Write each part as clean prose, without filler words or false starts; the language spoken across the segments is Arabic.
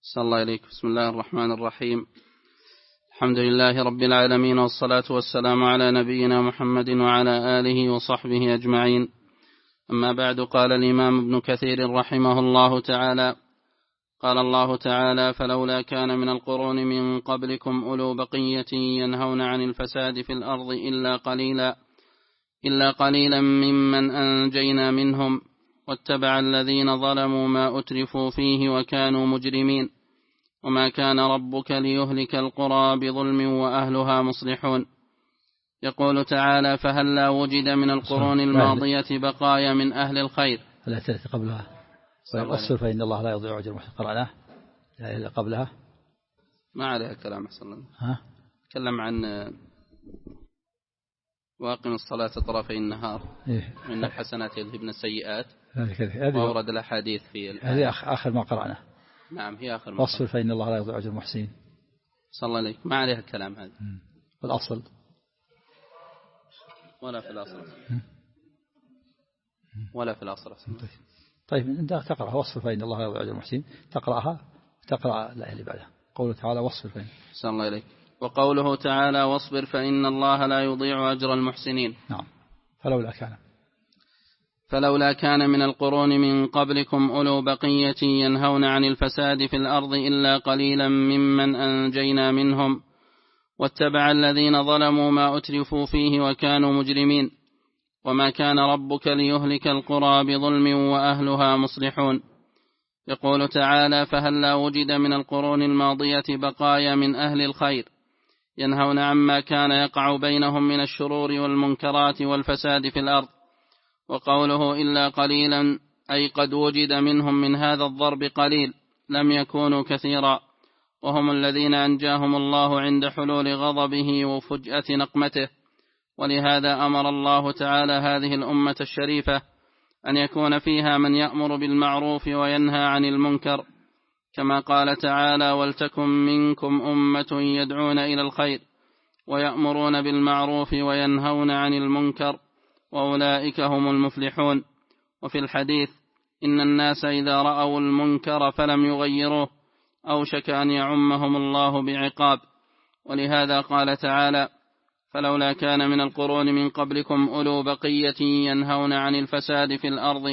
صلى الله عليك. بسم الله الرحمن الرحيم. الحمد لله رب العالمين، والصلاة والسلام على نبينا محمد وعلى آله وصحبه أجمعين. أما بعد، قال الإمام ابن كثير رحمه الله تعالى: قال الله تعالى: فلولا كان من القرون من قبلكم أولو بقية ينهون عن الفساد في الأرض إلا قليلا ممن أنجينا منهم واتبع الذين ظلموا ما أترفوا فيه وكانوا مجرمين وما كان ربك ليهلك القرى بظلم وأهلها مصلحون. يقول تعالى: فهلا وجد من القرون الماضية بقايا من أهل الخير. لا تأتي قبلها ويقصر فإن الله لا يضيع أجر المحسنين. قرأناه لا إلا قبلها ما عليها كلام. أحسن الله. تكلم عن واقم الصلاة طرفي النهار وإن الحسنات يذهبن السيئات، وأورد الأحاديث في هذه آخر ما قرأنا. نعم، هي آخر ما واصبر فإن الله لا يضيع أجر المحسنين. صلى الله عليك. ما عليها الكلام هذا. والأصل ولا في الأصل. طيب أنت تقرأ واصبر فإن الله لا يضيع أجر المحسنين، تقرأ الآية اللي بعدها، قوله تعالى: واصبر فإن. صلى الله عليك. وقوله تعالى: واصبر فإن الله لا يضيع أجر المحسنين. نعم. فلولا كان من القرون من قبلكم أولو بقية ينهون عن الفساد في الأرض إلا قليلا ممن أنجينا منهم واتبع الذين ظلموا ما أترفوا فيه وكانوا مجرمين وما كان ربك ليهلك القرى بظلم وأهلها مصلحون. يقول تعالى: فهلا وجد من القرون الماضية بقايا من أهل الخير ينهون عما كان يقع بينهم من الشرور والمنكرات والفساد في الأرض. وقوله إلا قليلا أي قد وجد منهم من هذا الضرب قليل لم يكونوا كثيرا، وهم الذين أنجاهم الله عند حلول غضبه وفجأة نقمته. ولهذا أمر الله تعالى هذه الأمة الشريفة أن يكون فيها من يأمر بالمعروف وينهى عن المنكر، كما قال تعالى: ولتكن منكم أمة يدعون إلى الخير ويأمرون بالمعروف وينهون عن المنكر وأولئك هم المفلحون. وفي الحديث: إن الناس إذا رأوا المنكر فلم يغيروه أوشك أن يعمهم الله بعقاب. ولهذا قال تعالى: فلولا كان من القرون من قبلكم أولو بقية ينهون عن الفساد في الأرض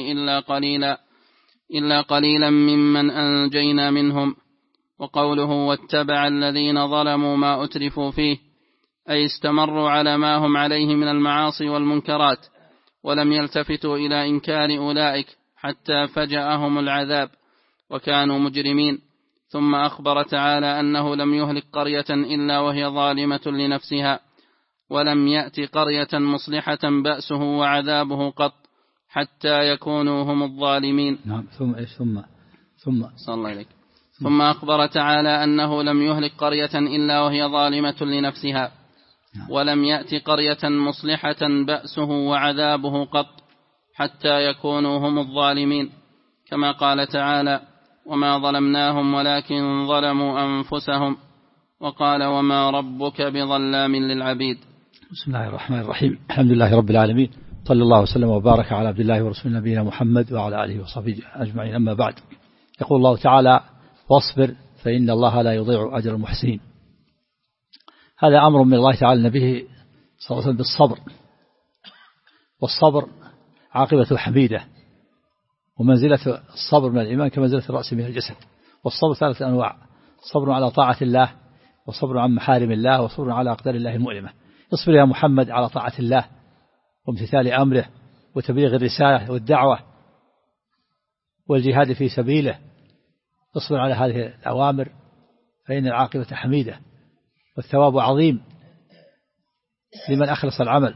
إلا قليلا ممن أنجينا منهم. وقوله: واتبع الذين ظلموا ما أترفوا فيه أي استمروا على ما هم عليه من المعاصي والمنكرات ولم يلتفتوا إلى إنكار أولئك حتى فجأهم العذاب وكانوا مجرمين. ثم أخبر تعالى أنه لم يهلك قرية إلا وهي ظالمة لنفسها ولم يأت قرية مصلحة بأسه وعذابه قط حتى يكونوا هم الظالمين. نعم. صلى الله عليك. ثم أخبر تعالى أنه لم يهلك قرية إلا وهي ظالمة لنفسها ولم يأت قرية مصلحة بأسه وعذابه قط حتى يكونوا هم الظالمين، كما قال تعالى: وما ظلمناهم ولكن ظلموا أنفسهم. وقال: وما ربك بظلام للعبيد. بسم الله الرحمن الرحيم. الحمد لله رب العالمين، صلى الله وسلم وبارك على عبد الله ورسول نبينا محمد وعلى آله وصحبه أجمعين. أما بعد، يقول الله تعالى: واصبر فإن الله لا يضيع أجر المحسنين. هذا أمر من الله تعالى نبيه صلى الله عليه وسلم بالصبر، والصبر عاقبة حميدة، ومنزلة الصبر من الإيمان كمنزلة الرأس من الجسد. والصبر ثلاثة أنواع: صبر على طاعة الله، وصبر عن محارم الله، وصبر على أقدار الله المؤلمة. اصبر يا محمد على طاعة الله وامتثال أمره وتبليغ الرسالة والدعوة والجهاد في سبيله. اصبر على هذه الأوامر فإن العاقبة حميدة والثواب عظيم لمن أخلص العمل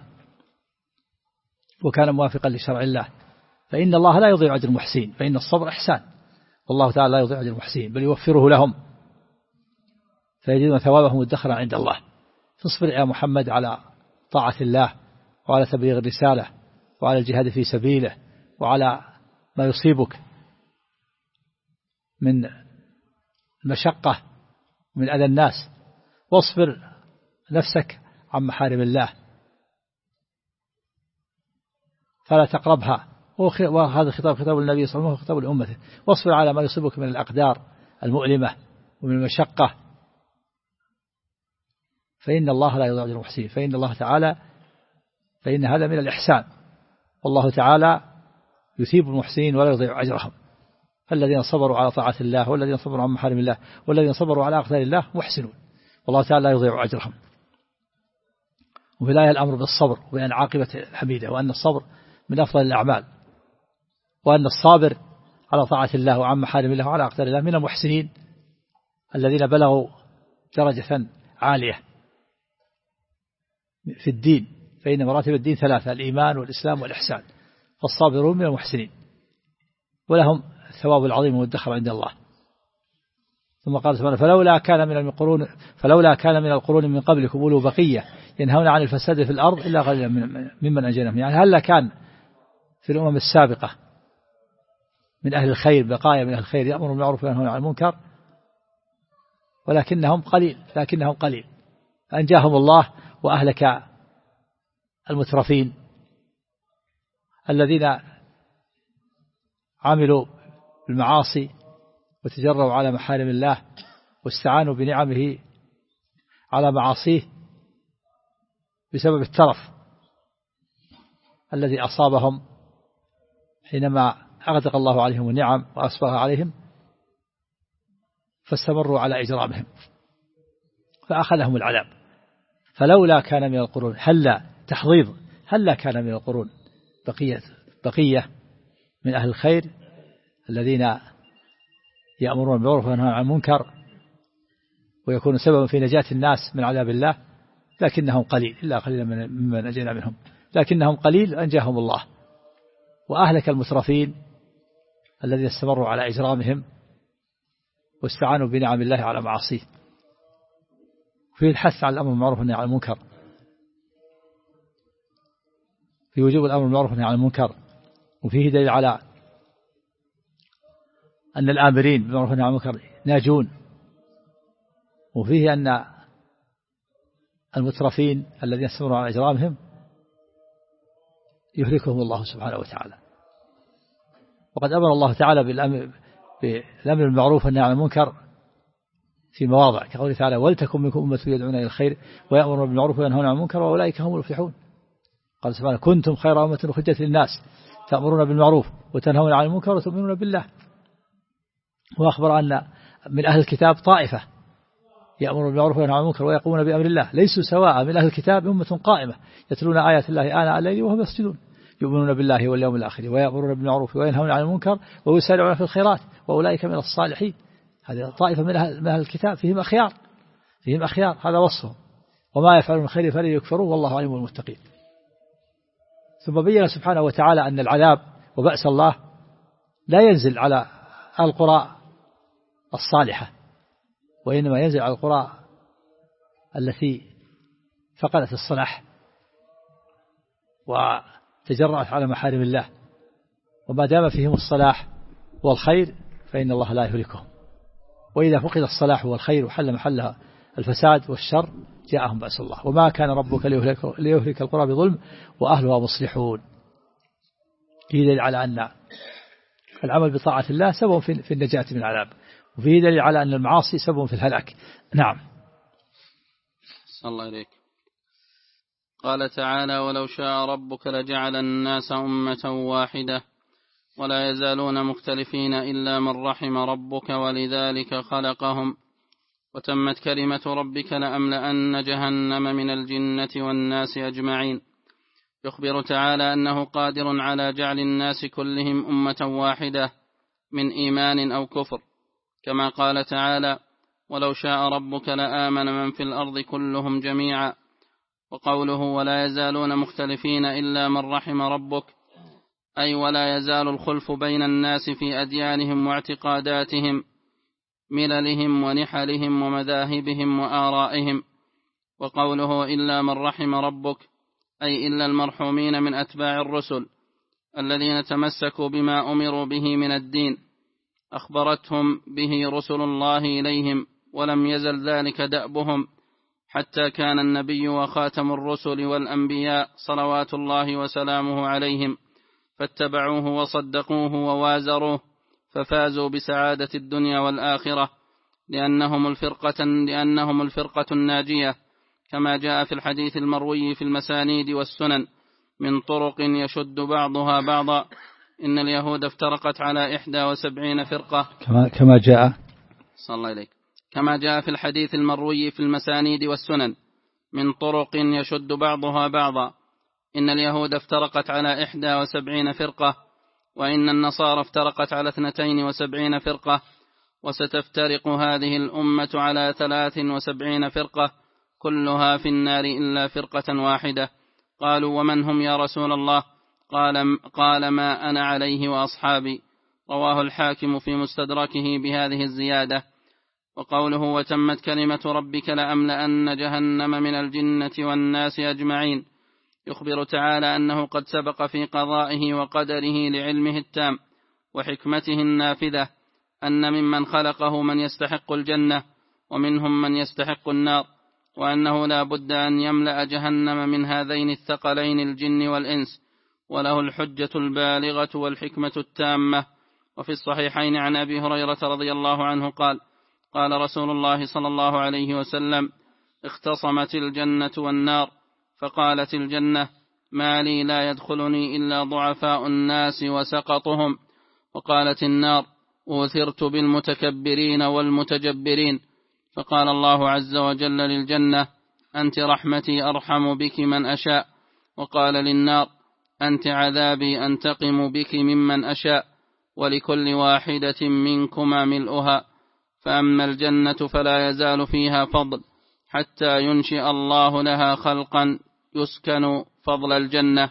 وكان موافقا لشرع الله. فإن الله لا يضيع أجر المحسنين، فإن الصبر إحسان، والله تعالى لا يضيع أجر المحسنين بل يوفره لهم فيجدون ثوابهم مدخرا عند الله. فاصبر يا محمد على طاعة الله وعلى تبليغ الرسالة وعلى الجهاد في سبيله وعلى ما يصيبك من المشقة ومن أذى الناس. واصبر نفسك عن محارم الله فلا تقربها، وهذا خطاب النبي صلى الله عليه وسلم وخطاب لأمته. واصبر على ما يصيبك من الأقدار المؤلمة ومن المشقة، فإن الله لا يضيع أجر المحسنين. فإن هذا من الإحسان، والله تعالى يثيب المحسنين ولا يضيع أجرهم. فالذين صبروا على طاعة الله والذين صبروا عن محارم الله والذين صبروا على أقدار الله محسنون، والله تعالى لا يضيع أجرهم. وفي الآية الأمر بالصبر وبأن عاقبة الحميدة، وأن الصبر من أفضل الأعمال، وأن الصابر على طاعة الله وعن محارم الله وعلى أقدار الله من المحسنين الذين بلغوا درجة عالية في الدين. فإن مراتب الدين ثلاثة: الإيمان والإسلام والإحسان. فالصابرون من المحسنين ولهم الثواب العظيم والدخر عند الله. ثم قال سبحانه: فلولا كان من القرون من قبلكم أولو بقية ينهون عن الفساد في الأرض إلا قليلا ممن أنجيناهم. يعني هل كان في الأمم السابقة من أهل الخير بقايا من أهل الخير يأمرون بالمعروف وينهون عن المنكر؟ لكنهم قليل. أنجاهم الله وأهلك المترفين الذين عملوا بالمعاصي وتجروا على محارم الله واستعانوا بنعمه على معاصيه بسبب الترف الذي أصابهم حينما أغدق الله عليهم النعم وأسبغها عليهم، فاستمروا على إجرامهم فأخذهم العذاب. فلولا كان من القرون، هلا كان من القرون بقية من أهل الخير الذين يأمرون بالمعروف وينهون عن المنكر ويكون سببا في نجاة الناس من عذاب الله، لكنهم قليل، إلا قليلا ممن أنجينا منهم، لكنهم قليل أنجاهم الله. وأهلك المترفين الذين استمروا على إجرامهم واستعانوا بنعم الله على معاصيه. فيه الحث على الأمر بالمعروف والنهي عن المنكر، في وجوب الأمر بالمعروف والنهي عن المنكر، وفيه دليل على أن الآمرين بالمعروف والنهي عن المنكر ناجون، وفيه أن المترفين الذين استمروا على إجرامهم يهلكهم الله سبحانه وتعالى. وقد أمر الله تعالى بالأمر بالمعروف والنهي عن المنكر في مواضع، كقوله تعالى: ولتكن منكم أمة يدعون إلى الخير ويأمرون بالمعروف وينهون عن المنكر وأولئك هم المفلحون. قال سبحانه: كنتم خير أمة أخرجت للناس تأمرون بالمعروف وتنهون عن المنكر وتؤمنون بالله. وأخبر أن من أهل الكتاب طائفة يأمرون بالمعروف وينهون عن المنكر ويقومون بأمر الله ليسوا سواء، من أهل الكتاب أمة قائمة يتلون آيات الله آناء الليل وهم يسجدون يؤمنون بالله واليوم الآخر ويأمرون بالمعروف وينهون عن المنكر ويسارعون في الخيرات وأولئك من الصالحين. هذه طائفة من أهل الكتاب فيهم أخيار، هذا وصفهم. وما يفعلون من خير فلن يكفروا والله عليم بالمتقين. ثم بين سبحانه وتعالى أن العذاب وبأس الله لا ينزل على القرى الصالحة، وإنما ينزل على القرى التي فقدت الصلاح وتجرأت على محارم الله، وما دام فيهم الصلاح والخير فإن الله لا يهلكهم. وإذا فقد الصلاح والخير وحل محلها الفساد والشر جاءهم بأس الله. وما كان ربك ليهلك القرى بظلم وأهلها مصلحون. فيه دليل على أن العمل بطاعة الله سبب في النجاة من العذاب، وفيه دليل على أن المعاصي سبب في الهلاك. نعم. صلى الله عليك. قال تعالى: ولو شاء ربك لجعل الناس أمة واحدة ولا يزالون مختلفين إلا من رحم ربك ولذلك خلقهم وتمت كلمة ربك لأملأن جهنم من الجنة والناس أجمعين. يخبر تعالى أنه قادر على جعل الناس كلهم أمة واحدة من إيمان أو كفر، كما قال تعالى: ولو شاء ربك لآمن من في الأرض كلهم جميعا. وقوله: ولا يزالون مختلفين إلا من رحم ربك، أي ولا يزال الخلف بين الناس في أديانهم واعتقاداتهم، مللهم ونحلهم ومذاهبهم وآرائهم. وقوله: إلا من رحم ربك، أي إلا المرحومين من أتباع الرسل الذين تمسكوا بما أمروا به من الدين، أخبرتهم به رسل الله إليهم، ولم يزل ذلك دأبهم حتى كان النبي وخاتم الرسل والأنبياء صلوات الله وسلامه عليهم، فاتبعوه وصدقوه ووازروه ففازوا بسعادة الدنيا والآخرة، لأنهم الفرقة الناجية، كما جاء في الحديث المروي في المسانيد والسنن من طرق يشد بعضها بعضا: إن اليهود افترقت على 71 فرقة، كما جاء في الحديث المروي في المسانيد والسنن من طرق يشد بعضها بعضا: إن اليهود افترقت على 71 فرقة، وإن النصارى افترقت على 72 فرقة، وستفترق هذه الأمة على 73 فرقة، كلها في النار إلا فرقة واحدة. قالوا: ومن هم يا رسول الله؟ قال: ما أنا عليه وأصحابي. رواه الحاكم في مستدركه بهذه الزيادة. وقوله: وتمت كلمة ربك لأملأن جهنم من الجنة والناس أجمعين، يخبر تعالى أنه قد سبق في قضائه وقدره لعلمه التام وحكمته النافذة أن ممن خلقه من يستحق الجنة ومنهم من يستحق النار، وأنه لا بد أن يملأ جهنم من هذين الثقلين الجن والإنس، وله الحجة البالغة والحكمة التامة. وفي الصحيحين عن أبي هريرة رضي الله عنه قال: قال رسول الله صلى الله عليه وسلم: اختصمت الجنة والنار، فقالت الجنة: ما لي لا يدخلني إلا ضعفاء الناس وسقطهم. وقالت النار: أوثرت بالمتكبرين والمتجبرين. فقال الله عز وجل للجنة: أنت رحمتي أرحم بك من أشاء. وقال للنار: أنت عذابي أنتقم بك ممن أشاء، ولكل واحدة منكما ملؤها. فأما الجنة فلا يزال فيها فضل حتى ينشئ الله لها خلقا يسكن فضل الجنة.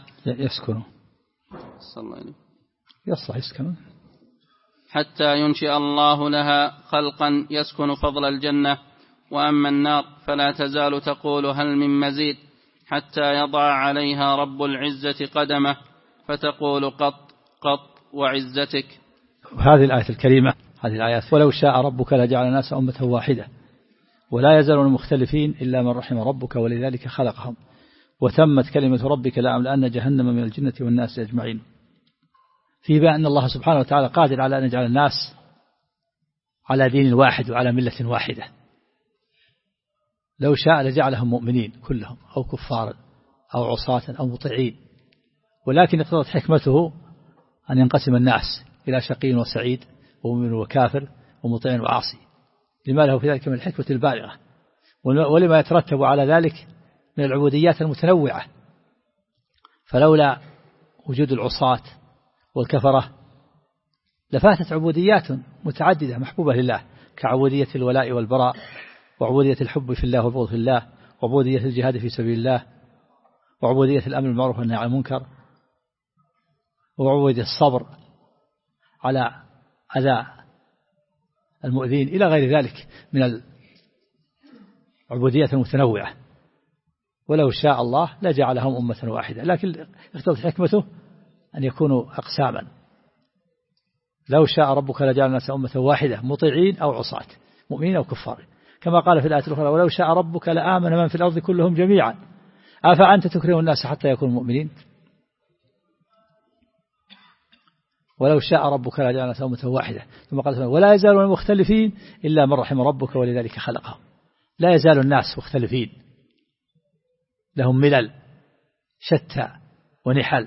حتى ينشئ الله لها خلقا يسكن فضل الجنة. وأما النار فلا تزال تقول: هل من مزيد؟ حتى يضع عليها رب العزة قدمه فتقول: قط قط وعزتك. هذه الآية الكريمة، هذه الآيات: ولو شاء ربك لجعل الناس أمة واحدة ولا يزالون مختلفين إلا من رحم ربك ولذلك خلقهم وتمت كلمة ربك لأملأن جهنم من الجنة والناس أجمعين. في بأن الله سبحانه وتعالى قادر على أن يجعل الناس على دين واحد وعلى ملة واحدة. لو شاء لجعلهم مؤمنين كلهم أو كفارا أو عصاة أو مطيعين، ولكن اقتضت حكمته أن ينقسم الناس إلى شقي وسعيد ومؤمن وكافر ومطيع وعاصي، لما له في ذلك من الحكمة البالغة ولما يترتب على ذلك من العبوديات المتنوعة. فلولا وجود العصاة والكفرة لفاتت عبوديات متعددة محبوبة لله، كعبودية الولاء والبراء، وعبودية الحب في الله والبغض في الله، وعبودية الجهاد في سبيل الله، وعبودية الأمر بالمعروف والنهي عن المنكر، وعبودية الصبر على أذى المؤذين، إلى غير ذلك من العبوديات المتنوعة. ولو شاء الله لجعلهم أمة واحدة، لكن اقتضت حكمته أن يكونوا أقساما. لو شاء ربك لجعل الناس أمة واحدة مطيعين أو عصاة، مؤمنين أو كفار، كما قال في الآية الأخرى: ولو شاء ربك لآمن من في الأرض كلهم جميعا أفأنت تكره الناس حتى يكونوا مؤمنين. ولو شاء ربك لجعل الناس أمة واحدة. ثم قال: ولا يزالون مختلفين إلا من رحم ربك ولذلك خلقهم. لا يزال الناس مختلفين، لهم ملل شتى ونحل،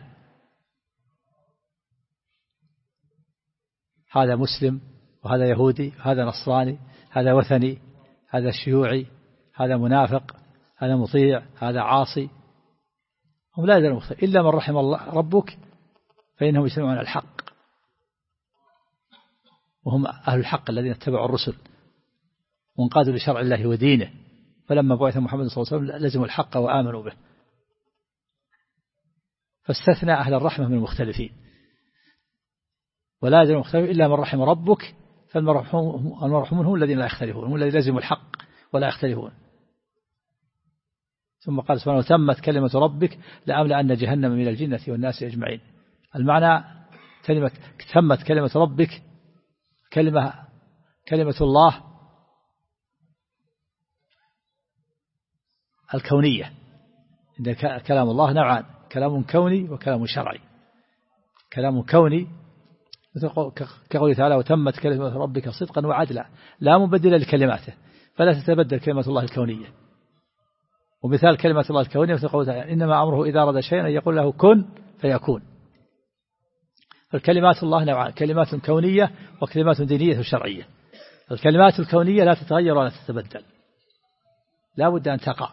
هذا مسلم وهذا يهودي، هذا نصراني، هذا وثني، هذا شيوعي، هذا منافق، هذا مطيع، هذا عاصي. هم لا يزالون مختلفين إلا من رحم الله ربك فإنهم يسمعون الحق، وهم أهل الحق الذين اتبعوا الرسل وانقادوا لشرع الله ودينه، فلما بعث محمد صلى الله عليه وسلم لزموا الحق وآمنوا به، فاستثنى أهل الرحمة من المختلفين. ولا يزال مختلف إلا من رحم ربك، فالمرحمون هم الذين لا يختلفون، هم الذين لزموا الحق ولا يختلفون. ثم قال سبحانه: وتمت كلمة ربك لأملأن جهنم من الجنة والناس أجمعين. المعنى تمت كلمة ربك، كلمة الله الكونية. إن كلام الله نوعان: كلام كوني وكلام شرعي. كلام كوني كقوله تعالى وتمت كلمة ربك صدقا وعدلا لا مبدل لكلماته فلا تتبدل كلمة الله الكونية. ومثال كلمة الله الكونية مثل قوله تعالى إنما أمره إذا أراد شيئا يقول له كن فيكون. فالكلمات الله نوعان كلمات كونية وكلمات دينية وشرعية. الكلمات الكونية لا تتغير ولا تتبدل لا بد أن تقع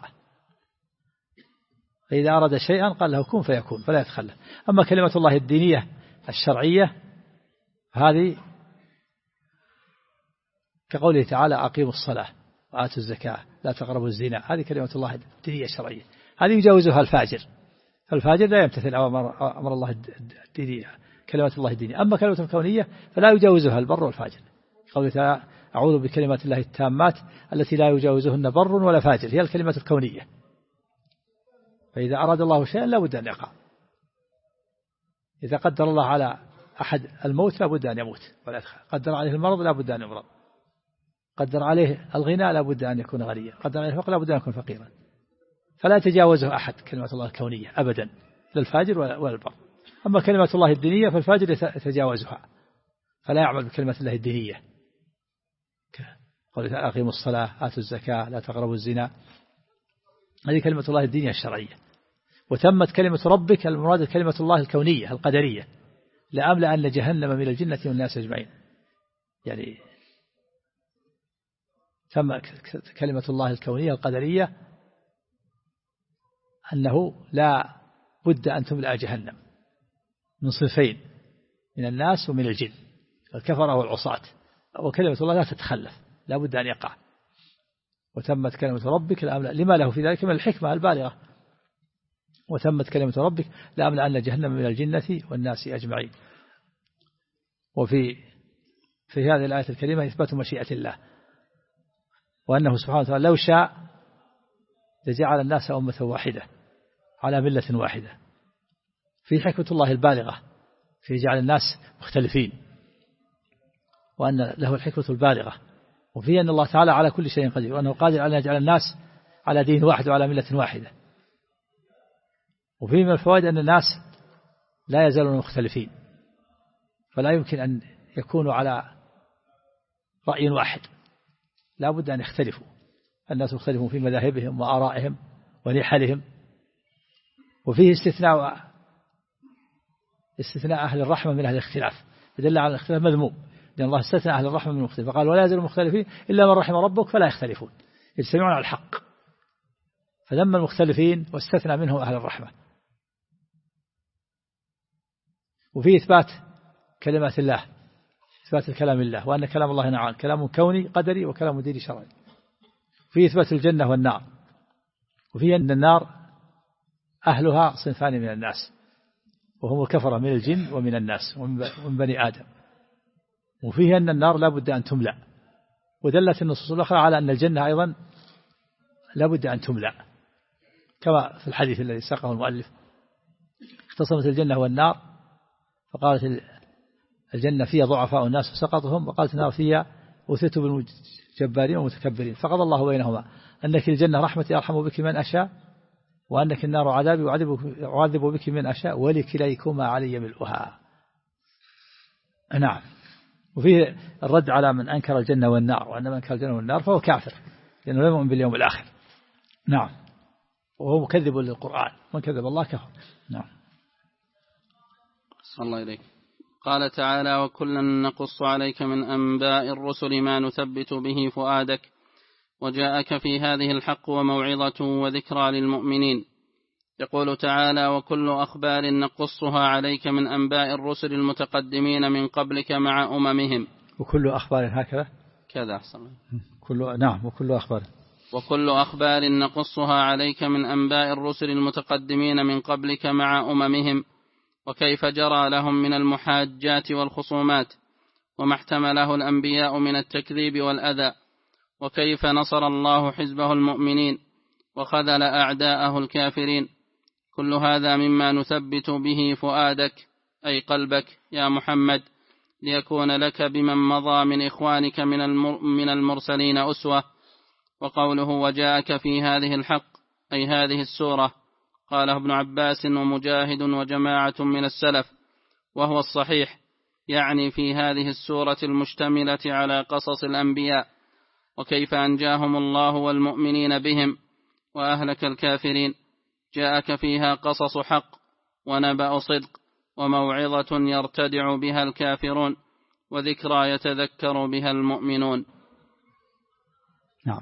فإذا أراد شيئا قال له كن فيكون فلا يتخلف. أما كلمة الله الدينية الشرعية هذه كقوله تعالى أقيموا الصلاة وآتوا الزكاة لا تقربوا الزنا هذه كلمة الله الدينية الشرعية هذه يجاوزها الفاجر. فالفاجر لا يمتثل أمر الله الدينية كلمة الله الدينية. أما كلمة الكونية فلا يجاوزها البر والفاجر. قوله تعالى أعوذ بكلمات الله التامات التي لا يجاوزهن بر ولا فاجر هي الكلمة الكونية. فإذا أراد الله شيئا لا بد أن يقع. إذا قدر الله على أحد الموت لا بد أن يموت ولا يدخل. قدر عليه المرض لا بد أن يمرض. قدر عليه الغنى لا بد أن يكون غنيا. قدر عليه الفقر لا بد أن يكون فقيرا. فلا يتجاوزه أحد كلمة الله الكونية أبدا لا الفاجر ولا البر. أما كلمة الله الدينية فالفاجر يتجاوزها فلا يعمل بكلمة الله الدينية. قال أقيموا الصلاة آتوا الزكاة لا تقربوا الزنا هذه كلمة الله الدينية الشرعية. وتمت كلمة ربك المراد كلمة الله الكونية القدرية لأملأن جهنم من الجنة والناس أجمعين. يعني تم كلمة الله الكونية القدرية أنه لا بد أن تملأ جهنم من صنفين من الناس ومن الجن الكفرة والعصاة. وكلمة الله لا تتخلف لا بد أن يقع. وتمت كلمة ربك لما له في ذلك من الحكمة البالغة. وتمت كلمة ربك لأملأن جهنم من الجنة والناس أجمعين. وفي هذه الآية الكريمة إثبات مشيئة الله وأنه سبحانه وتعالى لو شاء لجعل الناس أمة واحدة على ملة واحدة. في حكمة الله البالغة في جعل الناس مختلفين وأن له الحكمة البالغة. وفي أن الله تعالى على كل شيء قدير وأنه قادر على أن يجعل الناس على دين واحد وعلى ملة واحدة. وفي من الفوائد أن الناس لا يزالون مختلفين فلا يمكن أن يكونوا على رأي واحد لا بد أن يختلفوا. الناس يختلفون في مذاهبهم وآرائهم ونحلهم. وفيه استثناء أهل الرحمة من أهل الاختلاف يدل على الاختلاف مذموم لأن الله استثنى أهل الرحمة من المختلف فقال ولا يزالوا مختلفين إلا من رحم ربك فلا يختلفون يجتمعون على الحق. فذم المختلفين واستثنى منهم أهل الرحمة. وفي إثبات كلمات الله إثبات الكلام الله وأن كلام الله نوعان كلام كوني قدري وكلام ديني شرعي. في إثبات الجنة والنار. وفي أن النار أهلها صنفان من الناس وهم الكفرة من الجن ومن الناس ومن بني آدم. وفيه أن النار لا بد أن تملأ. ودلت النصوص الأخرى على أن الجنة أيضا لا بد أن تملأ كما في الحديث الذي ساقه المؤلف اختصمت الجنة والنار فقالت الجنة فيها ضعفاء الناس فسقطهم وقالت النار فيها أثت بالجبارين والمتكبرين فقضى الله بينهما أنك الجنة رحمتي أرحم بك من أشاء وأنك النار عذابي أعذب بك من أشاء ولكليكما علي ملؤها. نعم. وفيه الرد على من أنكر الجنة والنار وأن من أنكر الجنة والنار فهو كافر لأنه لا يؤمن باليوم الآخر. نعم. وهو مكذب للقرآن من كذب الله كفر. نعم. صلى الله عليه. قال تعالى وكلا نقص عليك من أنباء الرسل ما نثبت به فؤادك وجاءك في هذه الحق وموعظة وذكرى للمؤمنين. يقول تعالى وكل أخبار نقصها عليك من أنباء الرسل المتقدمين من قبلك مع أممهم. وكل أخبار هكذا كذا أحسن. نعم. وكل أخبار نقصها عليك من أنباء الرسل المتقدمين من قبلك مع أممهم وكيف جرى لهم من المحاجات والخصومات وما احتمله الأنبياء من التكذيب والأذى وكيف نصر الله حزبه المؤمنين وخذل أعداءه الكافرين. كل هذا مما نثبت به فؤادك أي قلبك يا محمد ليكون لك بمن مضى من إخوانك من المرسلين أسوة. وقوله وجاءك في هذه الحق أي هذه السورة قاله ابن عباس ومجاهد وجماعة من السلف وهو الصحيح يعني في هذه السورة المشتملة على قصص الأنبياء، وكيف أنجاهم الله والمؤمنين بهم وأهلك الكافرين. جاءك فيها قصص حق ونبأ صدق وموعظة يرتدع بها الكافرون وذكرى يتذكر بها المؤمنون. نعم.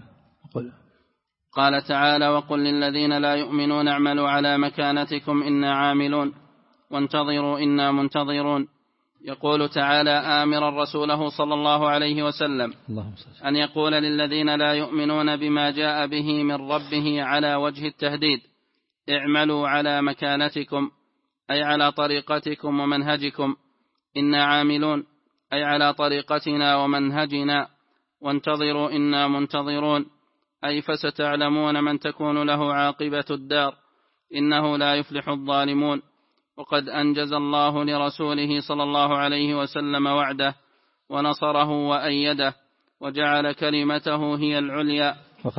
قال تعالى: وقل للذين لا يؤمنون اعملوا على مكانتكم إنا عاملون وانتظروا إنا منتظرون. يقول تعالى آمرا رسوله صلى الله عليه وسلم أن يقول للذين لا يؤمنون بما جاء به من ربه على وجه التهديد: اعملوا على مكانتكم، أي على طريقتكم ومنهجكم، إنا عاملون، أي على طريقتنا ومنهجنا، وانتظروا إنا منتظرون، أي فستعلمون من تكون له عاقبة الدار، إنه لا يفلح الظالمون. وقد أنجز الله لرسوله صلى الله عليه وسلم وعده ونصره وأيده وجعل كلمته هي العليا.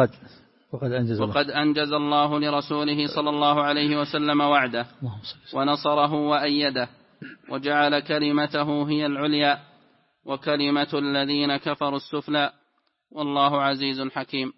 وقد أنجز الله لرسوله صلى الله عليه وسلم وعده ونصره وأيده وجعل كلمته هي العليا وكلمة الذين كفروا السفلى والله عزيز حكيم.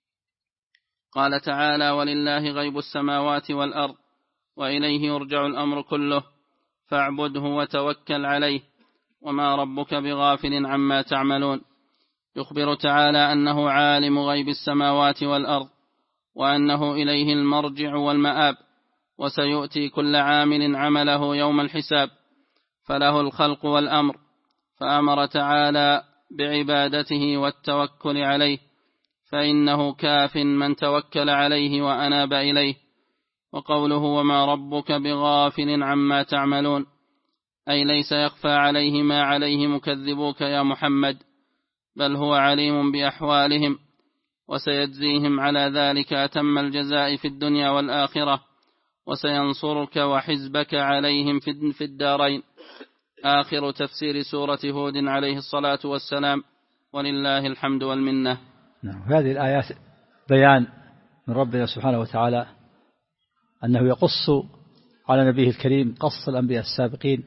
قال تعالى: ولله غيب السماوات والأرض وإليه يرجع الأمر كله فاعبده وتوكل عليه وما ربك بغافل عما تعملون. يخبر تعالى أنه عالم غيب السماوات والأرض وأنه إليه المرجع والمآب، وسيؤتي كل عامل عمله يوم الحساب، فله الخلق والأمر، فأمر تعالى بعبادته والتوكل عليه، فإنه كاف من توكل عليه وأناب إليه. وقوله وما ربك بغافل عما تعملون، أي ليس يخفى عليه ما عليه مكذبوك يا محمد، بل هو عليم بأحوالهم، وسيجزيهم على ذلك أتم الجزاء في الدنيا والآخرة، وسينصرك وحزبك عليهم في الدارين. آخر تفسير سورة هود عليه الصلاة والسلام، ولله الحمد والمنة. هذه الآيات بيان من ربنا سبحانه وتعالى أنه يقص على نبيه الكريم قص الأنبياء السابقين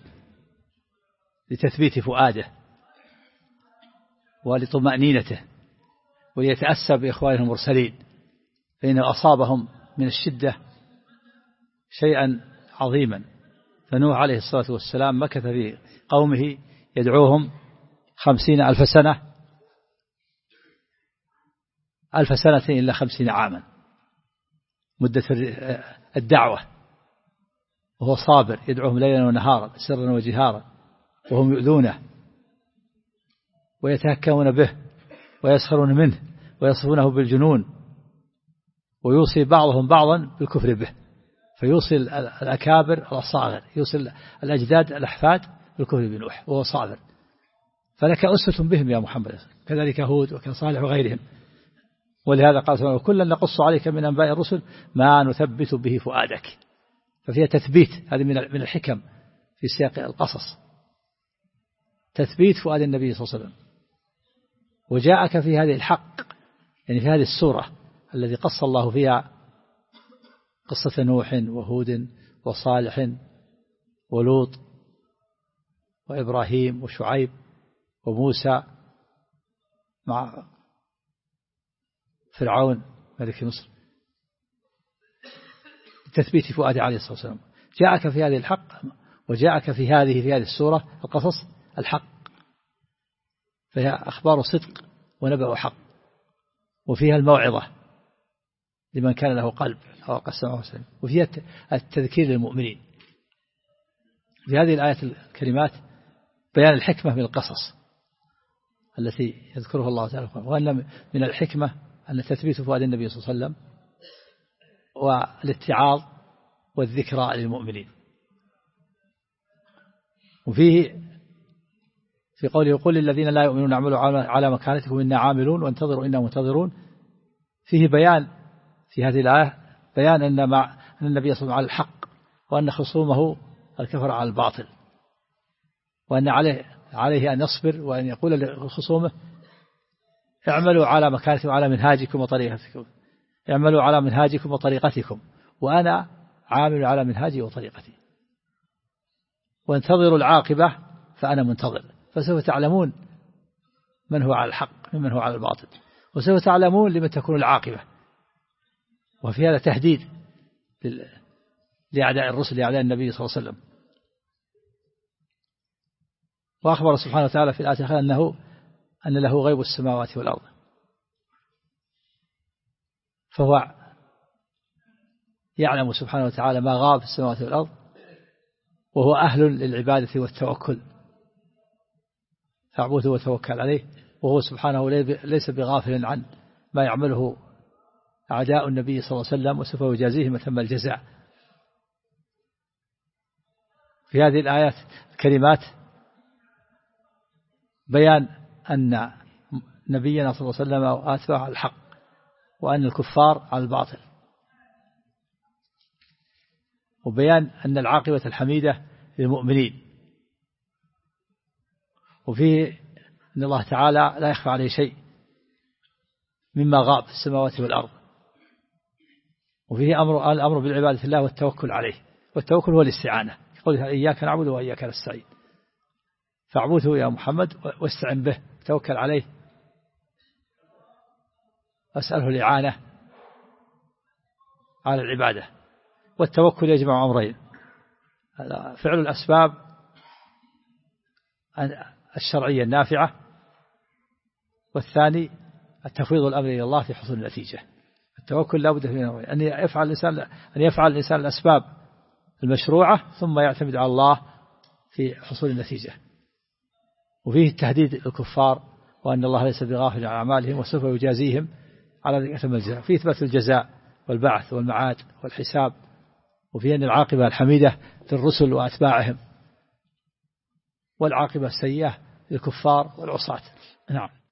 لتثبيت فؤاده ولطمأنينته وليتأسى بإخوانه المرسلين، فإن أصابهم من الشدة شيئا عظيما. فنوح عليه الصلاة والسلام مكث في قومه يدعوهم 50,000 سنة، 1000 سنة إلا 50 عاما مدة الدعوة، وهو صابر يدعوهم ليلا ونهارا سرا وجهارا، وهم يؤذونه ويتهكمون به ويسخرون منه ويصفونه بالجنون، ويوصي بعضهم بعضا بالكفر به، فيوصي الأكابر الأصاغر، يوصي الأجداد الأحفاد بالكفر بنوح وهو صابر. فلك أسوة بهم يا محمد، كذلك هود وكصالح وغيرهم. ولهذا قال سبحانه: وكلا نقص عليك من أنباء الرسل ما نثبت به فؤادك. ففيها تثبيت، هذه من الحكم في سياق القصص، تثبيت فؤاد النبي صلى الله عليه وسلم. وجاءك في هذه الحق، يعني في هذه السورة الذي قص الله فيها قصة نوح وهود وصالح ولوط وإبراهيم وشعيب وموسى مع فرعون ملك مصر، تثبيت فؤاد عليه الصلاة والسلام. جاءك في هذه الحق، وجاءك في هذه السورة القصص الحق، فهي أخبار صدق ونبأ حق، وفيها الموعظة لمن كان له قلب أو قسمه وسلم، وفيها التذكير للمؤمنين. في هذه الآيات الكريمات بيان الحكمة من القصص التي يذكرها الله تعالى، وأن من الحكمة أن تثبيت فؤاد النبي صلى الله عليه وسلم والاتعاظ والذكرى للمؤمنين. وفيه في قوله: قل للذين لا يؤمنون اعملوا على مكانتكم إنا عاملون وانتظروا إنا منتظرون، فيه بيان في هذه الآية بيان أن النبي صلى الله عليه وسلم على الحق، وأن خصومه الكفر على الباطل، وأن عليه أن يصبر، وأن يقول لخصومه: اعملوا على مكانتكم وعلى منهاجكم وطريقتكم، اعملوا على منهاجكم وطريقتكم وأنا عامل على منهاجي وطريقتي، وانتظروا العاقبة فأنا منتظر، فسوف تعلمون من هو على الحق ممن هو على الباطل، وسوف تعلمون لمن تكون العاقبة. وفي هذا تهديد لأعداء الرسل لأعداء النبي صلى الله عليه وسلم. وأخبر سبحانه وتعالى في الآية الأخيرة أن له غيب السماوات والأرض، فهو يعلم سبحانه وتعالى ما غاب في السماوات والأرض، وهو أهل للعبادة والتوكل، فاعبده وتوكل عليه، وهو سبحانه ليس بغافل عن ما يعمله أعداء النبي صلى الله عليه وسلم، وسوف يجازيهم أتم الجزاء. في هذه الآيات الكريمات بيان أن نبينا صلى الله عليه وسلم وآتباعه على الحق، وأن الكفار على الباطل، وبيان أن العاقبة الحميدة للمؤمنين. وفيه أن الله تعالى لا يخفى عليه شيء مما غاب في السماوات والأرض. وفيه الأمر بالعبادة الله والتوكل عليه، والتوكل هو الاستعانة، يقول إياك نعبد وإياك نستعين، فاعبده يا محمد واستعن به، توكل عليه، واسأله الإعانة على العبادة. والتوكل يجمع أمرين: فعل الأسباب الشرعية النافعة، والثاني التفويض الأمر إلى الله في حصول النتيجة. التوكل لا بد منه أن يفعل الإنسان الأسباب المشروعة، ثم يعتمد على الله في حصول النتيجة. وفيه التهديد للكفار، وأن الله ليس بغافل عن أعمالهم، وسوف يجازيهم على أتم الجزاء. فيه إثبات الجزاء والبعث والمعاد والحساب. وفيه أن العاقبة الحميدة للرسل وأتباعهم، والعاقبة السيئة للكفار والعصاة. نعم.